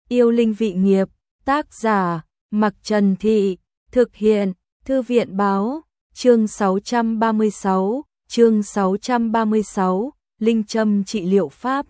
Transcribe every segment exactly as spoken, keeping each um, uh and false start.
Yêu linh vị nghiệp, tác giả, Mặc Trần Thị, thực hiện, Thư viện báo, chương sáu trăm ba mươi sáu, chương sáu trăm ba mươi sáu, Linh châm trị liệu pháp.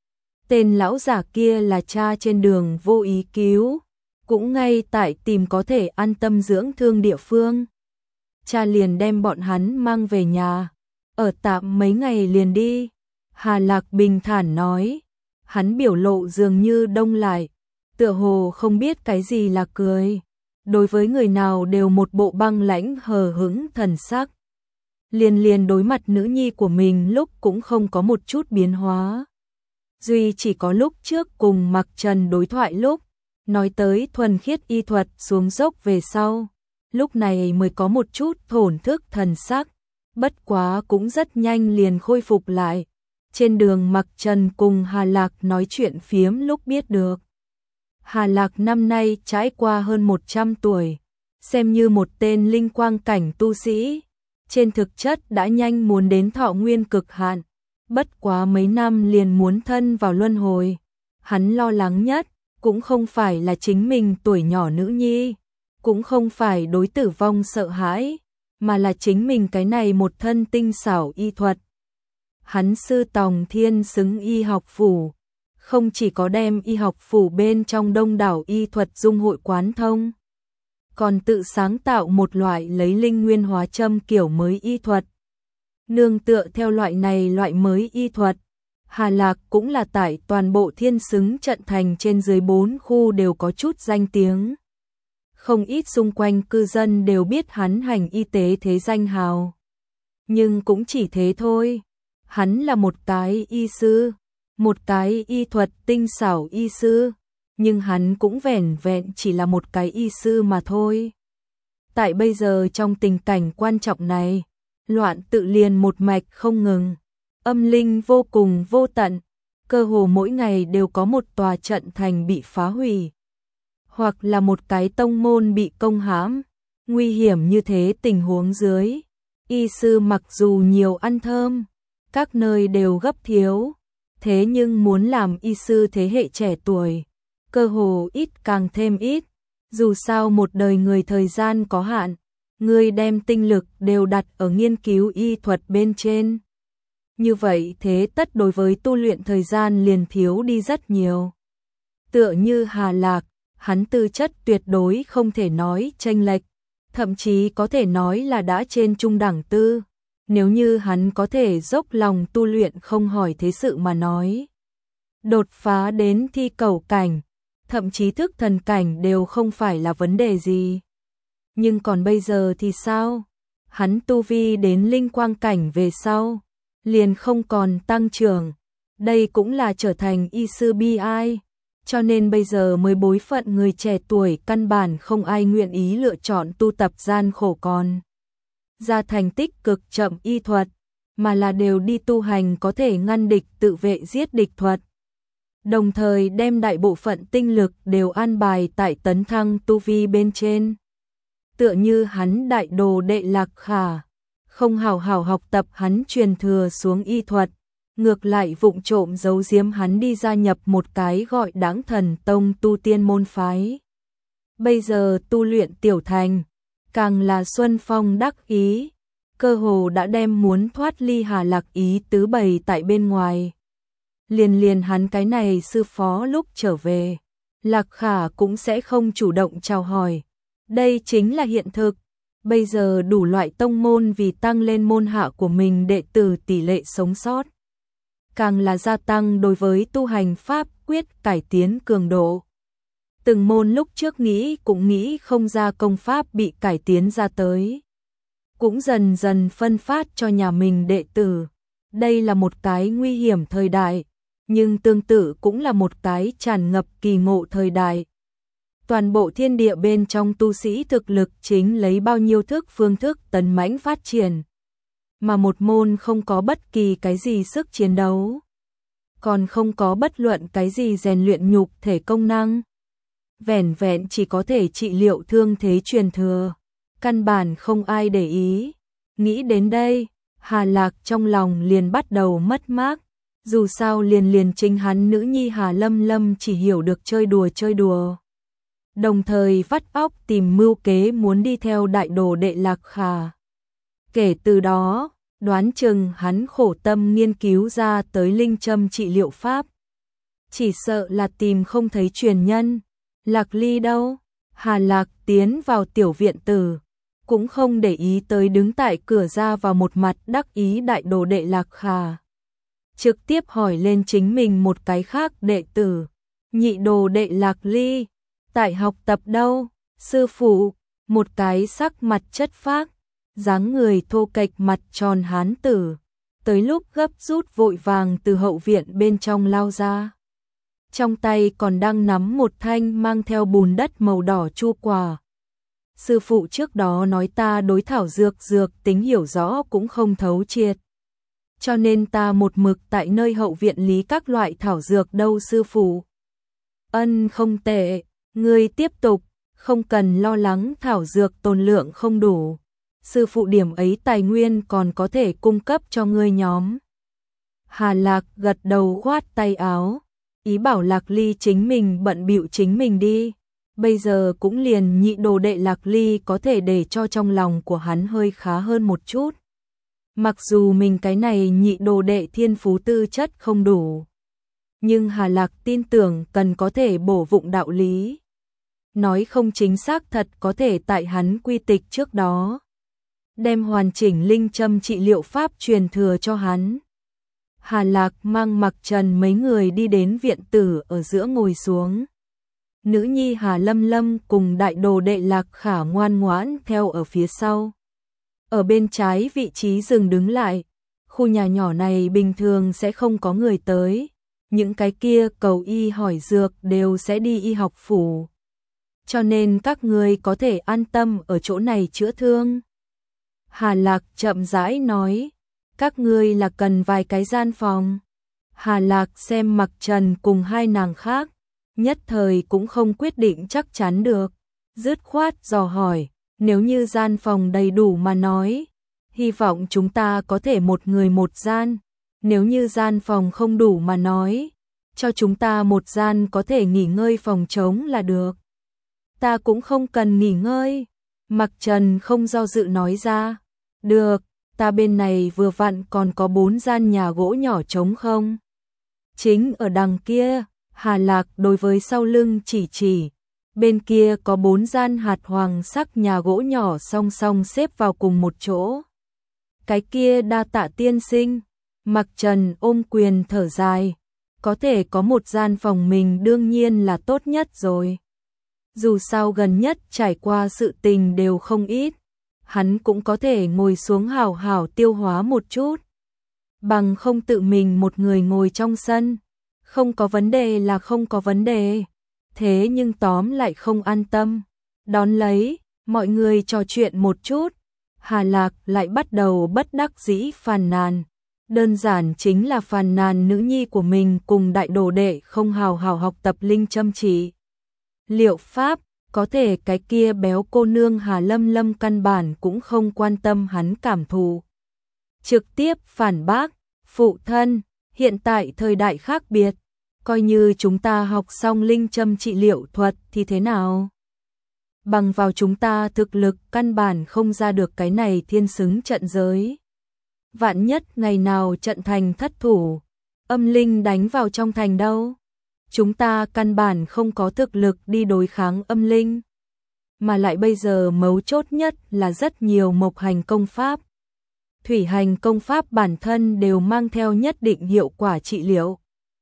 Tên lão giả kia là cha trên đường vô ý cứu, cũng ngay tại tìm có thể an tâm dưỡng thương địa phương. Cha liền đem bọn hắn mang về nhà, ở tạm mấy ngày liền đi. Hà Lạc bình thản nói, hắn biểu lộ dường như đông lại, tựa hồ không biết cái gì là cười. Đối với người nào đều một bộ băng lãnh hờ hững thần sắc. Liền liền đối mặt nữ nhi của mình lúc cũng không có một chút biến hóa. Duy chỉ có lúc trước cùng Mặc Trần đối thoại lúc, nói tới thuần khiết y thuật xuống dốc về sau, lúc này mới có một chút thổn thức thần sắc, bất quá cũng rất nhanh liền khôi phục lại. Trên đường Mặc Trần cùng Hà Lạc nói chuyện phiếm lúc biết được. Hà Lạc năm nay trải qua hơn một trăm tuổi, xem như một tên linh quang cảnh tu sĩ, trên thực chất đã nhanh muốn đến thọ nguyên cực hạn, bất quá mấy năm liền muốn thân vào luân hồi. Hắn lo lắng nhất cũng không phải là chính mình tuổi nhỏ nữ nhi, cũng không phải đối tử vong sợ hãi, mà là chính mình cái này một thân tinh xảo y thuật. Hắn sư tòng thiên xứng y học phủ, không chỉ có đem y học phủ bên trong đông đảo y thuật dung hội quán thông, còn tự sáng tạo một loại lấy linh nguyên hóa châm kiểu mới y thuật. Nương tựa theo loại này loại mới y thuật, Hà Lạc cũng là tại toàn bộ thiên xứng trận thành trên dưới bốn khu đều có chút danh tiếng. Không ít xung quanh cư dân đều biết hắn hành y tế thế danh hào. Nhưng cũng chỉ thế thôi. Hắn là một cái y sư, một cái y thuật tinh xảo y sư, nhưng hắn cũng vẻn vẹn chỉ là một cái y sư mà thôi. Tại bây giờ trong tình cảnh quan trọng này, loạn tự liền một mạch không ngừng, âm linh vô cùng vô tận, cơ hồ mỗi ngày đều có một tòa trận thành bị phá hủy, hoặc là một cái tông môn bị công hãm. Nguy hiểm như thế tình huống dưới, y sư mặc dù nhiều ăn thơm, các nơi đều gấp thiếu, thế nhưng muốn làm y sư thế hệ trẻ tuổi, cơ hồ ít càng thêm ít. Dù sao một đời người thời gian có hạn, người đem tinh lực đều đặt ở nghiên cứu y thuật bên trên. Như vậy thế tất đối với tu luyện thời gian liền thiếu đi rất nhiều. Tựa như Hà Lạc, hắn tư chất tuyệt đối không thể nói chênh lệch, thậm chí có thể nói là đã trên trung đẳng tư. Nếu như hắn có thể dốc lòng tu luyện không hỏi thế sự mà nói, đột phá đến thi cầu cảnh, thậm chí thức thần cảnh đều không phải là vấn đề gì. Nhưng còn bây giờ thì sao? Hắn tu vi đến linh quang cảnh về sau, liền không còn tăng trưởng. Đây cũng là trở thành y sư bi ai. Cho nên bây giờ mới bối phận người trẻ tuổi căn bản không ai nguyện ý lựa chọn tu tập gian khổ còn ra thành tích cực chậm y thuật, mà là đều đi tu hành có thể ngăn địch tự vệ giết địch thuật. Đồng thời đem đại bộ phận tinh lực đều an bài tại tấn thăng tu vi bên trên. Tựa như hắn đại đồ đệ Lạc Khả, không hào hào học tập hắn truyền thừa xuống y thuật, ngược lại vụng trộm giấu giếm hắn đi gia nhập một cái gọi Đãng Thần Tông tu tiên môn phái. Bây giờ tu luyện tiểu thành, càng là Xuân Phong đắc ý, cơ hồ đã đem muốn thoát ly Hà Lạc ý tứ bày tại bên ngoài. Liền liền hắn cái này sư phó lúc trở về, Lạc Khả cũng sẽ không chủ động chào hỏi. Đây chính là hiện thực. Bây giờ đủ loại tông môn vì tăng lên môn hạ của mình đệ tử tỷ lệ sống sót, càng là gia tăng đối với tu hành pháp quyết cải tiến cường độ. Từng môn lúc trước nghĩ cũng nghĩ không ra công pháp bị cải tiến ra tới, cũng dần dần phân phát cho nhà mình đệ tử. Đây là một cái nguy hiểm thời đại, nhưng tương tự cũng là một cái tràn ngập kỳ ngộ thời đại. Toàn bộ thiên địa bên trong tu sĩ thực lực chính lấy bao nhiêu thức phương thức tấn mãnh phát triển, mà một môn không có bất kỳ cái gì sức chiến đấu, còn không có bất luận cái gì rèn luyện nhục thể công năng, vẻn vẹn chỉ có thể trị liệu thương thế truyền thừa, căn bản không ai để ý. Nghĩ đến đây, Hà Lạc trong lòng liền bắt đầu mất mát, Dù sao liền liền chính hắn nữ nhi Hà Lâm Lâm chỉ hiểu được chơi đùa chơi đùa. Đồng thời vắt óc tìm mưu kế muốn đi theo đại đồ đệ Lạc Khả. Kể từ đó, đoán chừng hắn khổ tâm nghiên cứu ra tới linh châm trị liệu pháp. Chỉ sợ là tìm không thấy truyền nhân. Lạc Ly đâu? Hà Lạc tiến vào tiểu viện tử, cũng không để ý tới đứng tại cửa ra vào một mặt đắc ý đại đồ đệ Lạc Khả. Trực tiếp hỏi lên chính mình một cái khác đệ tử, nhị đồ đệ Lạc Ly, tại học tập đâu? Sư phụ, một cái sắc mặt chất phác, dáng người thô kệch mặt tròn hán tử, tới lúc gấp rút vội vàng từ hậu viện bên trong lao ra. Trong tay còn đang nắm một thanh mang theo bùn đất màu đỏ chu quả. Sư phụ trước đó nói ta đối thảo dược dược tính hiểu rõ cũng không thấu triệt. Cho nên ta một mực tại nơi hậu viện lý các loại thảo dược đâu sư phụ. Ân không tệ, ngươi tiếp tục, không cần lo lắng thảo dược tồn lượng không đủ. Sư phụ điểm ấy tài nguyên còn có thể cung cấp cho ngươi nhóm. Hà Lạc gật đầu khoát tay áo, ý bảo Lạc Ly chính mình bận bịu chính mình đi. Bây giờ cũng liền nhị đồ đệ Lạc Ly có thể để cho trong lòng của hắn hơi khá hơn một chút. Mặc dù mình cái này nhị đồ đệ thiên phú tư chất không đủ, nhưng Hà Lạc tin tưởng cần có thể bổ vụng đạo lý. Nói không chính xác thật có thể tại hắn quy tịch trước đó đem hoàn chỉnh linh châm trị liệu pháp truyền thừa cho hắn. Hà Lạc mang Mặc Trần mấy người đi đến viện tử ở giữa ngồi xuống. Nữ nhi Hà Lâm Lâm cùng đại đồ đệ Lạc Khả ngoan ngoãn theo ở phía sau. Ở bên trái vị trí dừng đứng lại, khu nhà nhỏ này bình thường sẽ không có người tới, những cái kia cầu y hỏi dược đều sẽ đi y học phủ. Cho nên các người có thể an tâm ở chỗ này chữa thương. Hà Lạc chậm rãi nói, các ngươi là cần vài cái gian phòng. Hà Lạc xem Mặc Trần cùng hai nàng khác, nhất thời cũng không quyết định chắc chắn được, dứt khoát dò hỏi, nếu như gian phòng đầy đủ mà nói, hy vọng chúng ta có thể một người một gian, nếu như gian phòng không đủ mà nói, cho chúng ta một gian có thể nghỉ ngơi phòng trống là được. Ta cũng không cần nghỉ ngơi, Mặc Trần không do dự nói ra, được, ta bên này vừa vặn còn có bốn gian nhà gỗ nhỏ trống không. Chính ở đằng kia, Hà Lạc đối với sau lưng chỉ chỉ, bên kia có bốn gian hạt hoàng sắc nhà gỗ nhỏ song song xếp vào cùng một chỗ. Cái kia đa tạ tiên sinh. Mặc Trần ôm quyền thở dài, có thể có một gian phòng mình đương nhiên là tốt nhất rồi. Dù sao gần nhất trải qua sự tình đều không ít, hắn cũng có thể ngồi xuống hào hào tiêu hóa một chút. Bằng không tự mình một người ngồi trong sân, không có vấn đề là không có vấn đề, thế nhưng tóm lại không an tâm. Đón lấy, mọi người trò chuyện một chút, Hà Lạc lại bắt đầu bất đắc dĩ phàn nàn. Đơn giản chính là phàn nàn nữ nhi của mình cùng đại đồ đệ không hào hào học tập linh châm trị liệu pháp, có thể cái kia béo cô nương Hà Lâm Lâm căn bản cũng không quan tâm hắn cảm thụ. Trực tiếp phản bác, phụ thân, hiện tại thời đại khác biệt, coi như chúng ta học xong linh châm trị liệu thuật thì thế nào? Bằng vào chúng ta thực lực căn bản không ra được cái này thiên xứng trận giới. Vạn nhất ngày nào trận thành thất thủ, âm linh đánh vào trong thành đâu? Chúng ta căn bản không có thực lực đi đối kháng âm linh. Mà lại bây giờ mấu chốt nhất là rất nhiều mộc hành công pháp, thủy hành công pháp bản thân đều mang theo nhất định hiệu quả trị liệu.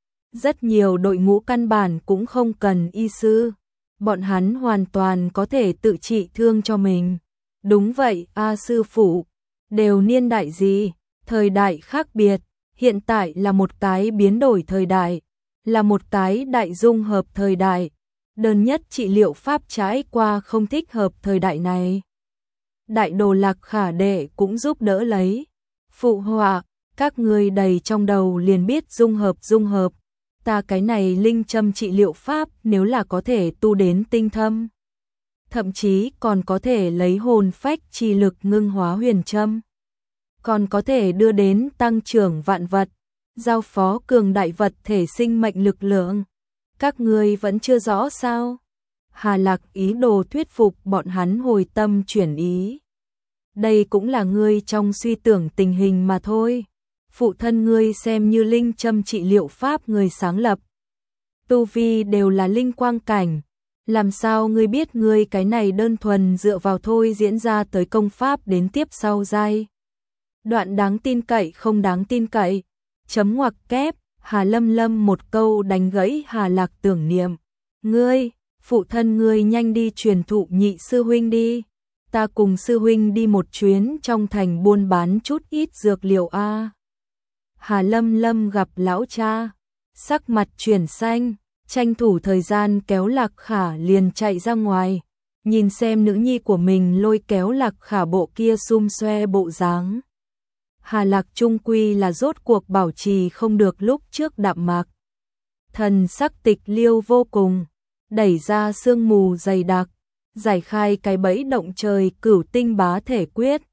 Rất nhiều đội ngũ căn bản cũng không cần y sư, bọn hắn hoàn toàn có thể tự trị thương cho mình. Đúng vậy, a sư phụ, đều niên đại gì, thời đại khác biệt, hiện tại là một cái biến đổi thời đại, là một cái đại dung hợp thời đại. Đơn nhất trị liệu pháp trải qua không thích hợp thời đại này. Đại đồ Lạc Khả đệ cũng giúp đỡ lấy. Phụ họa, các người đầy trong đầu liền biết dung hợp dung hợp. Ta cái này linh châm trị liệu pháp nếu là có thể tu đến tinh thâm, thậm chí còn có thể lấy hồn phách chi lực ngưng hóa huyền châm, còn có thể đưa đến tăng trưởng vạn vật. giao phó cường đại vật thể sinh mệnh lực lượng. Các ngươi vẫn chưa rõ sao? Hà Lạc ý đồ thuyết phục bọn hắn hồi tâm chuyển ý. Đây cũng là ngươi trong suy tưởng tình hình mà thôi. Phụ thân ngươi xem như linh châm trị liệu pháp người sáng lập. Tu vi đều là linh quang cảnh. Làm sao ngươi biết ngươi cái này đơn thuần dựa vào thôi diễn ra tới công pháp đến tiếp sau giai? Đoạn đáng tin cậy không đáng tin cậy. Chấm ngoặc kép, Hà Lâm Lâm một câu đánh gãy Hà Lạc tưởng niệm. Ngươi, phụ thân ngươi nhanh đi truyền thụ nhị sư huynh đi. Ta cùng sư huynh đi một chuyến trong thành buôn bán chút ít dược liệu a. Hà Lâm Lâm gặp lão cha, sắc mặt chuyển xanh, tranh thủ thời gian kéo Lạc Khả liền chạy ra ngoài, nhìn xem nữ nhi của mình lôi kéo Lạc Khả bộ kia xum xoe bộ dáng. Hà Lạc trung quy là rốt cuộc bảo trì không được lúc trước đạm mạc. Thần sắc tịch liêu vô cùng, đẩy ra sương mù dày đặc, giải khai cái bẫy động trời cửu tinh bá thể quyết,